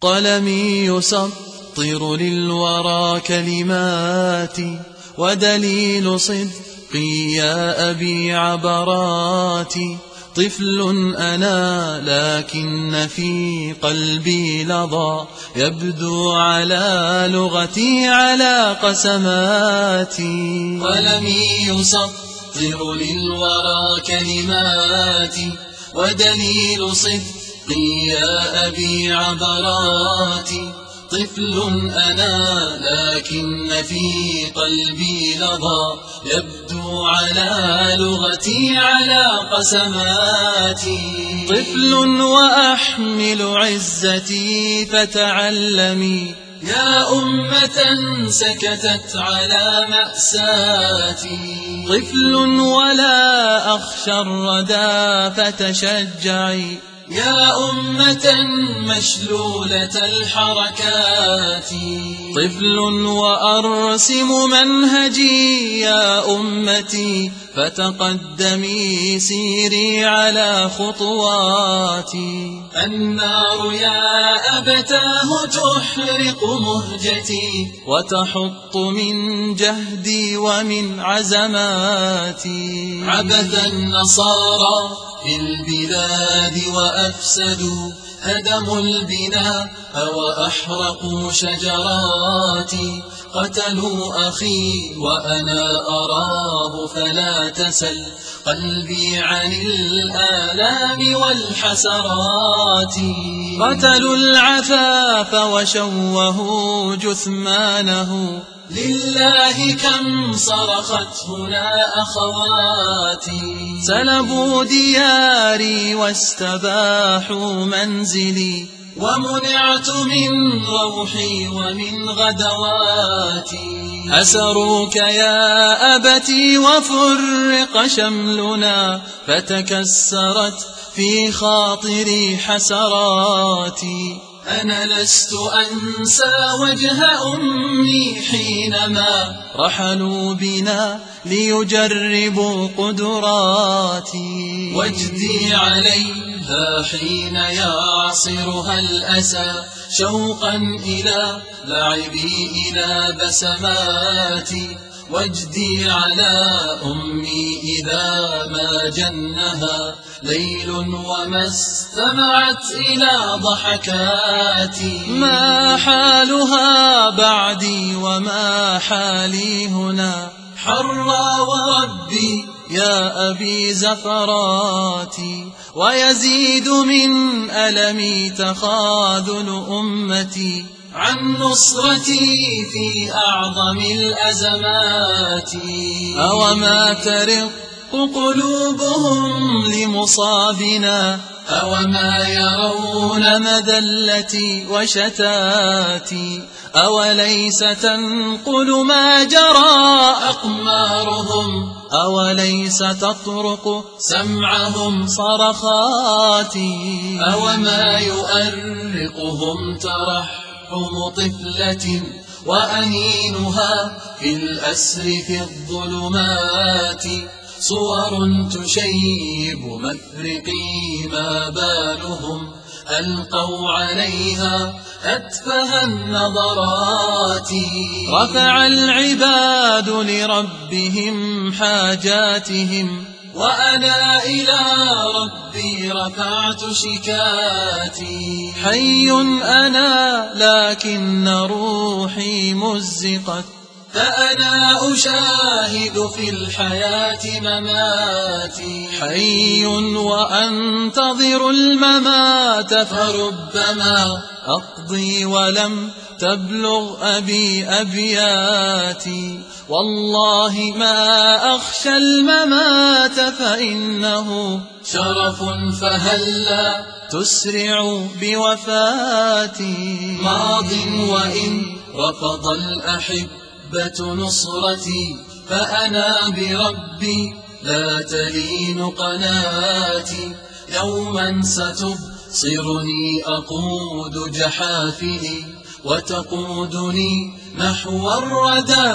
قلمي يسطر للورى كلماتي، ودليل صدقي يا أبي عبراتي. طفل أنا لكن في قلبي لظى، يبدو على لغتي على قسماتي. قلمي يسطر للورى كلماتي، ودليل صدقي يا أبي عبراتي. طفل أنا لكن في قلبي لظى، يبدو على لغتي على قسماتي. طفل وأحمل عزتي فتعلمي، يا أمة سكتت على مأساتي. طفل ولا أخشى الردى فتشجعي، يا أمة مشلولة الحركات. طفل وأرسم منهجي يا أمتي، فتقدمي سيري على خطواتي. النار يا أبتاه تحرق مهجتي، وتحط من جهدي ومن عزماتي. عبث النصارى في البلاد وأفسدوا، هدموا البناء وأحرقوا شجراتي. قتلوا أخي وأنا أراه فلا تسل قلبي عن الآلام والحسرات. قتلوا العفاف وشوهوا جثمانه، لله كم صرخت هنا أخواتي. سلبوا دياري واستباحوا منزلي، ومنعت من روحي ومن غدواتي. أسروك يا أبتي وفرق شملنا، فتكسرت في خاطري حسراتي. أنا لست أنسى وجه أمي حينما رحلوا بنا ليجربوا قدراتي. وجدي عليها حين يعصرها الأسى، شوقا إلى لعبي إلى بسماتي. وجدي على أمي إذا ما جنها ليل وما استمعت إلى ضحكاتي. ما حالها بعدي وما حالي هنا، حرى وربي يا أبي زفراتي. ويزيد من ألمي تخاذل أمتي عن نصرتي في أعظم الأزمات. أوما ترق قلوبهم لمصابنا، أوما يرون مذلتي وشتاتي. أوليس تنقل ما جرى أقمارهم، أوليس تطرق سمعهم صرخاتي. أوما يؤرقهم ترحم طفلة وأنينها في الأسر في الظلمات. صور تشيب مفرقي ما بالهم، ألقوا عليها أتفه النظرات. رفع العباد لربهم حاجاتهم، وأنا إلى ربي رفعت شكاتي. حي أنا لكن روحي مزقت، فأنا أشاهد في الحياة مماتي. حي وأنتظر الممات، فربما أقضي ولم تبلغ أبي أبياتي. والله ما أخشى الممات فإنه شرف، فهلا تسرع بوفاتي. ماض وإن رفض الأحبة نصرتي، فأنا بربي لا تلين قناتي. يوما ستبصرني أقود جحافلي، وتقودني نحو الردى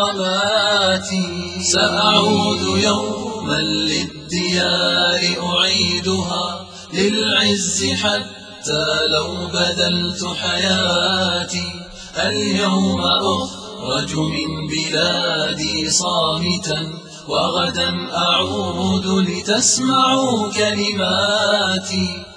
نقماتي. سأعود يوما للديار أعيدها، للعز حتى حتى لو بذلت حياتي. اليوم أخرج من بلادي صامتا، وغدا أعود لتسمعوا كلماتي.